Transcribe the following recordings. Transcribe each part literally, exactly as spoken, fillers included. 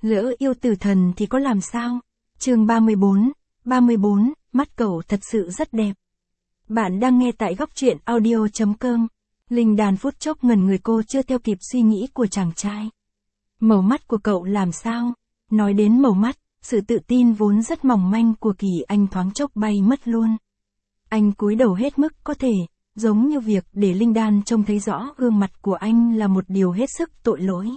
Lỡ yêu tử thần thì có làm sao? Chương ba mươi bốn, ba mươi bốn, mắt cậu thật sự rất đẹp. Bạn đang nghe tại góc truyện audio chấm com. Linh đàn phút chốc ngẩn người, cô chưa theo kịp suy nghĩ của chàng trai. Màu mắt của cậu làm sao? Nói đến màu mắt, sự tự tin vốn rất mỏng manh của Kỳ Anh thoáng chốc bay mất luôn. Anh cúi đầu hết mức có thể, giống như việc để Linh đan trông thấy rõ gương mặt của anh là một điều hết sức tội lỗi.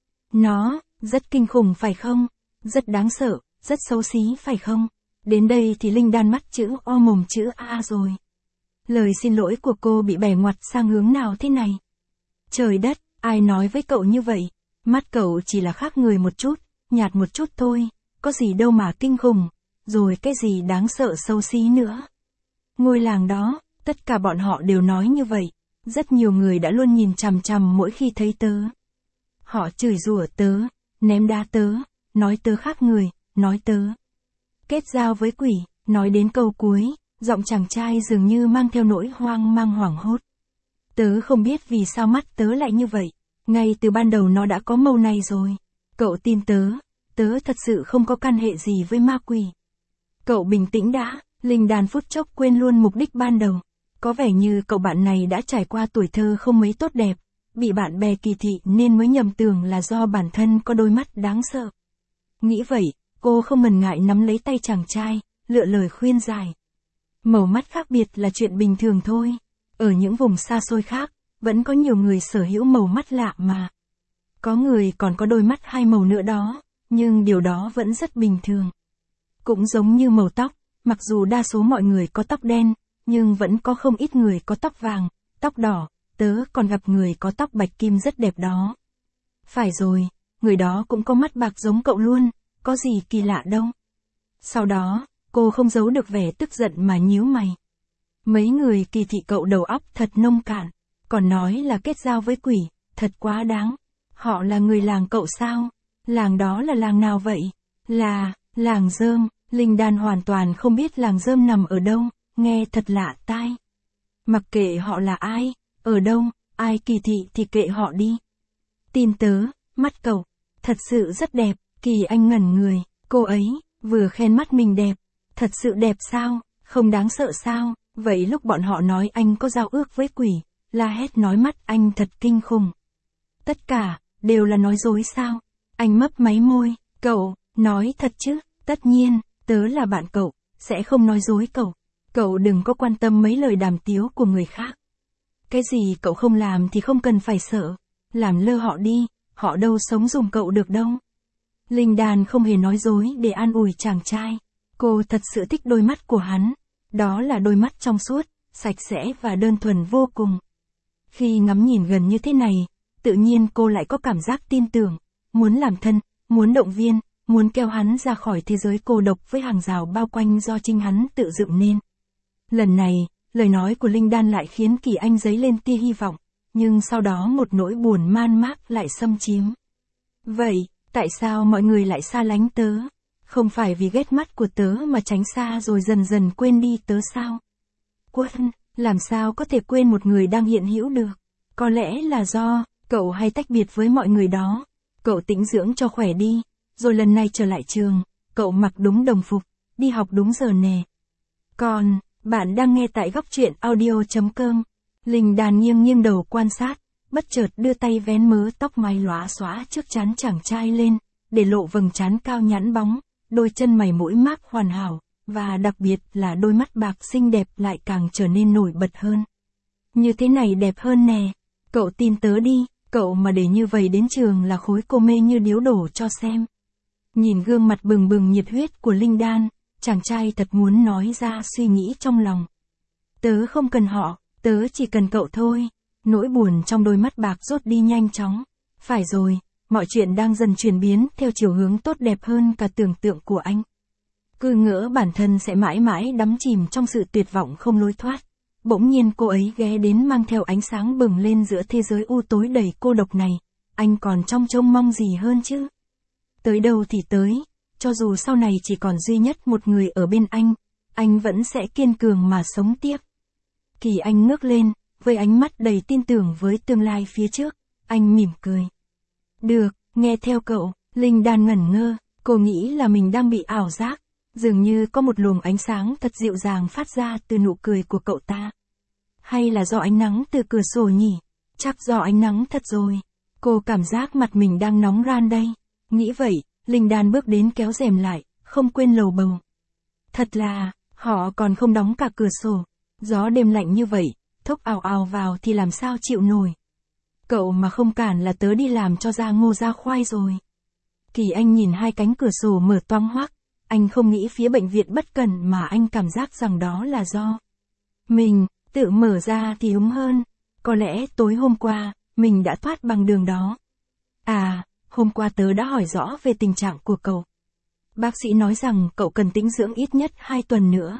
Nó, rất kinh khủng phải không? Rất đáng sợ, rất xấu xí phải không? Đến đây thì Linh đan mắt chữ O mồm chữ A rồi. Lời xin lỗi của cô bị bẻ ngoặt sang hướng nào thế này? Trời đất, ai nói với cậu như vậy? Mắt cậu chỉ là khác người một chút, nhạt một chút thôi, có gì đâu mà kinh khủng, rồi cái gì đáng sợ xấu xí nữa. Ngôi làng đó, tất cả bọn họ đều nói như vậy, rất nhiều người đã luôn nhìn chằm chằm mỗi khi thấy tớ. Họ chửi rủa tớ, ném đá tớ, nói tớ khác người, nói tớ kết giao với quỷ. Nói đến câu cuối, giọng chàng trai dường như mang theo nỗi hoang mang hoảng hốt. Tớ không biết vì sao mắt tớ lại như vậy, ngay từ ban đầu nó đã có màu này rồi. Cậu tin tớ, tớ thật sự không có căn hệ gì với ma quỷ. Cậu bình tĩnh đã, Linh đàn phút chốc quên luôn mục đích ban đầu. Có vẻ như cậu bạn này đã trải qua tuổi thơ không mấy tốt đẹp, bị bạn bè kỳ thị nên mới nhầm tưởng là do bản thân có đôi mắt đáng sợ. Nghĩ vậy, cô không ngần ngại nắm lấy tay chàng trai, lựa lời khuyên giải. Màu mắt khác biệt là chuyện bình thường thôi. Ở những vùng xa xôi khác, vẫn có nhiều người sở hữu màu mắt lạ mà. Có người còn có đôi mắt hai màu nữa đó, nhưng điều đó vẫn rất bình thường. Cũng giống như màu tóc, mặc dù đa số mọi người có tóc đen, nhưng vẫn có không ít người có tóc vàng, tóc đỏ, tớ còn gặp người có tóc bạch kim rất đẹp đó. Phải rồi, người đó cũng có mắt bạc giống cậu luôn, có gì kỳ lạ đâu. Sau đó, cô không giấu được vẻ tức giận mà nhíu mày. Mấy người kỳ thị cậu đầu óc thật nông cạn, còn nói là kết giao với quỷ, thật quá đáng. Họ là người làng cậu sao? Làng đó là làng nào vậy? Là, làng Rơm. Linh đan hoàn toàn không biết làng Rơm nằm ở đâu, nghe thật lạ tai. Mặc kệ họ là ai, ở đâu, ai kỳ thị thì kệ họ đi. Tin tớ, mắt cậu, thật sự rất đẹp. Kỳ Anh ngẩn người, cô ấy, vừa khen mắt mình đẹp, thật sự đẹp sao, không đáng sợ sao? Vậy lúc bọn họ nói anh có giao ước với quỷ, la hét nói mắt anh thật kinh khủng. Tất cả, đều là nói dối sao? Anh mấp máy môi, cậu, nói thật chứ? Tất nhiên, tớ là bạn cậu, sẽ không nói dối cậu. Cậu đừng có quan tâm mấy lời đàm tiếu của người khác. Cái gì cậu không làm thì không cần phải sợ. Làm lơ họ đi, họ đâu sống dùng cậu được đâu. Linh đàn không hề nói dối để an ủi chàng trai. Cô thật sự thích đôi mắt của hắn. Đó là đôi mắt trong suốt, sạch sẽ và đơn thuần vô cùng. Khi ngắm nhìn gần như thế này, tự nhiên cô lại có cảm giác tin tưởng, muốn làm thân, muốn động viên, muốn kéo hắn ra khỏi thế giới cô độc với hàng rào bao quanh do chính hắn tự dựng nên. Lần này, lời nói của Linh đan lại khiến Kỳ Anh dấy lên tia hy vọng, nhưng sau đó một nỗi buồn man mác lại xâm chiếm. Vậy, tại sao mọi người lại xa lánh tớ? Không phải vì ghét mắt của tớ mà tránh xa rồi dần dần quên đi tớ sao? Quân, làm sao có thể quên một người đang hiện hữu được? Có lẽ là do, cậu hay tách biệt với mọi người đó. Cậu tĩnh dưỡng cho khỏe đi, rồi lần này trở lại trường, cậu mặc đúng đồng phục, đi học đúng giờ nè. Còn, bạn đang nghe tại góc truyện audio chấm com. Linh đàn nghiêng nghiêng đầu quan sát, bất chợt đưa tay vén mớ tóc mái lóa xóa trước trán chàng trai lên, để lộ vầng trán cao nhẵn bóng, đôi chân mày mũi mác hoàn hảo, và đặc biệt là đôi mắt bạc xinh đẹp lại càng trở nên nổi bật hơn. Như thế này đẹp hơn nè, cậu tin tớ đi, cậu mà để như vậy đến trường là khối cô mê như điếu đổ cho xem. Nhìn gương mặt bừng bừng nhiệt huyết của Linh đan, chàng trai thật muốn nói ra suy nghĩ trong lòng. Tớ không cần họ, tớ chỉ cần cậu thôi. Nỗi buồn trong đôi mắt bạc rốt đi nhanh chóng. Phải rồi, mọi chuyện đang dần chuyển biến theo chiều hướng tốt đẹp hơn cả tưởng tượng của anh. Cứ ngỡ bản thân sẽ mãi mãi đắm chìm trong sự tuyệt vọng không lối thoát. Bỗng nhiên cô ấy ghé đến mang theo ánh sáng bừng lên giữa thế giới u tối đầy cô độc này. Anh còn trông trông mong gì hơn chứ? Tới đâu thì tới, cho dù sau này chỉ còn duy nhất một người ở bên anh, anh vẫn sẽ kiên cường mà sống tiếp. Kỳ Anh ngước lên, với ánh mắt đầy tin tưởng với tương lai phía trước, anh mỉm cười. Được, nghe theo cậu, Linh Đan ngẩn ngơ, cô nghĩ là mình đang bị ảo giác, dường như có một luồng ánh sáng thật dịu dàng phát ra từ nụ cười của cậu ta. Hay là do ánh nắng từ cửa sổ nhỉ? Chắc do ánh nắng thật rồi. Cô cảm giác mặt mình đang nóng ran đây. Nghĩ vậy, Linh Đan bước đến kéo rèm lại, không quên lầu bầu. Thật là, họ còn không đóng cả cửa sổ. Gió đêm lạnh như vậy, thốc ào ào vào thì làm sao chịu nổi. Cậu mà không cản là tớ đi làm cho ra ngô ra khoai rồi. Kỳ Anh nhìn hai cánh cửa sổ mở toang hoác. Anh không nghĩ phía bệnh viện bất cẩn mà anh cảm giác rằng đó là do mình, tự mở ra thì đúng hơn. Có lẽ tối hôm qua, mình đã thoát bằng đường đó. À, hôm qua tớ đã hỏi rõ về tình trạng của cậu. Bác sĩ nói rằng cậu cần tĩnh dưỡng ít nhất hai tuần nữa.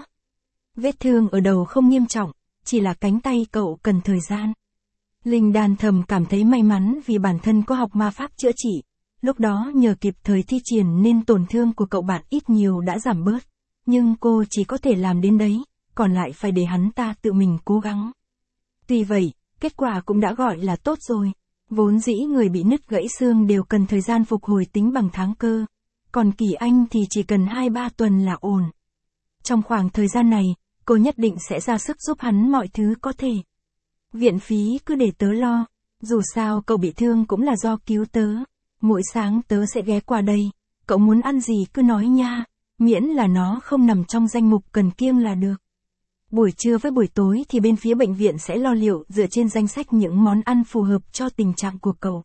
Vết thương ở đầu không nghiêm trọng, chỉ là cánh tay cậu cần thời gian. Linh Đan thầm cảm thấy may mắn vì bản thân có học ma pháp chữa trị. Lúc đó nhờ kịp thời thi triển nên tổn thương của cậu bạn ít nhiều đã giảm bớt. Nhưng cô chỉ có thể làm đến đấy, còn lại phải để hắn ta tự mình cố gắng. Tuy vậy, kết quả cũng đã gọi là tốt rồi. Vốn dĩ người bị nứt gãy xương đều cần thời gian phục hồi tính bằng tháng cơ. Còn Kỳ Anh thì chỉ cần hai ba tuần là ổn. Trong khoảng thời gian này, cô nhất định sẽ ra sức giúp hắn mọi thứ có thể. Viện phí cứ để tớ lo. Dù sao cậu bị thương cũng là do cứu tớ. Mỗi sáng tớ sẽ ghé qua đây. Cậu muốn ăn gì cứ nói nha. Miễn là nó không nằm trong danh mục cần kiêng là được. Buổi trưa với buổi tối thì bên phía bệnh viện sẽ lo liệu dựa trên danh sách những món ăn phù hợp cho tình trạng của cậu.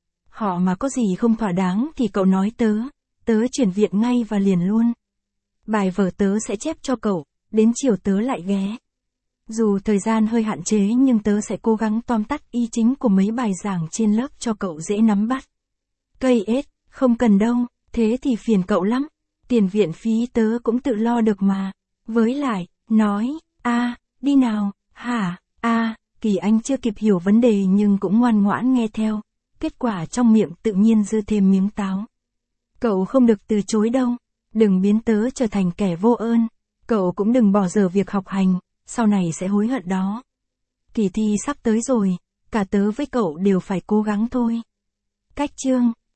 Họ mà có gì không thỏa đáng thì cậu nói tớ. Tớ chuyển viện ngay và liền luôn. Bài vở tớ sẽ chép cho cậu. Đến chiều tớ lại ghé. Dù thời gian hơi hạn chế nhưng tớ sẽ cố gắng tóm tắt ý chính của mấy bài giảng trên lớp cho cậu dễ nắm bắt. Cây ết, không cần đâu, thế thì phiền cậu lắm. Tiền viện phí tớ cũng tự lo được mà. Với lại, nói, a, đi nào, hả, a, Kỳ Anh chưa kịp hiểu vấn đề nhưng cũng ngoan ngoãn nghe theo. Kết quả trong miệng tự nhiên dư thêm miếng táo. Cậu không được từ chối đâu. Đừng biến tớ trở thành kẻ vô ơn. Cậu cũng đừng bỏ dở việc học hành, sau này sẽ hối hận đó. Kỳ thi sắp tới rồi, cả tớ với cậu đều phải cố gắng thôi. Cách chương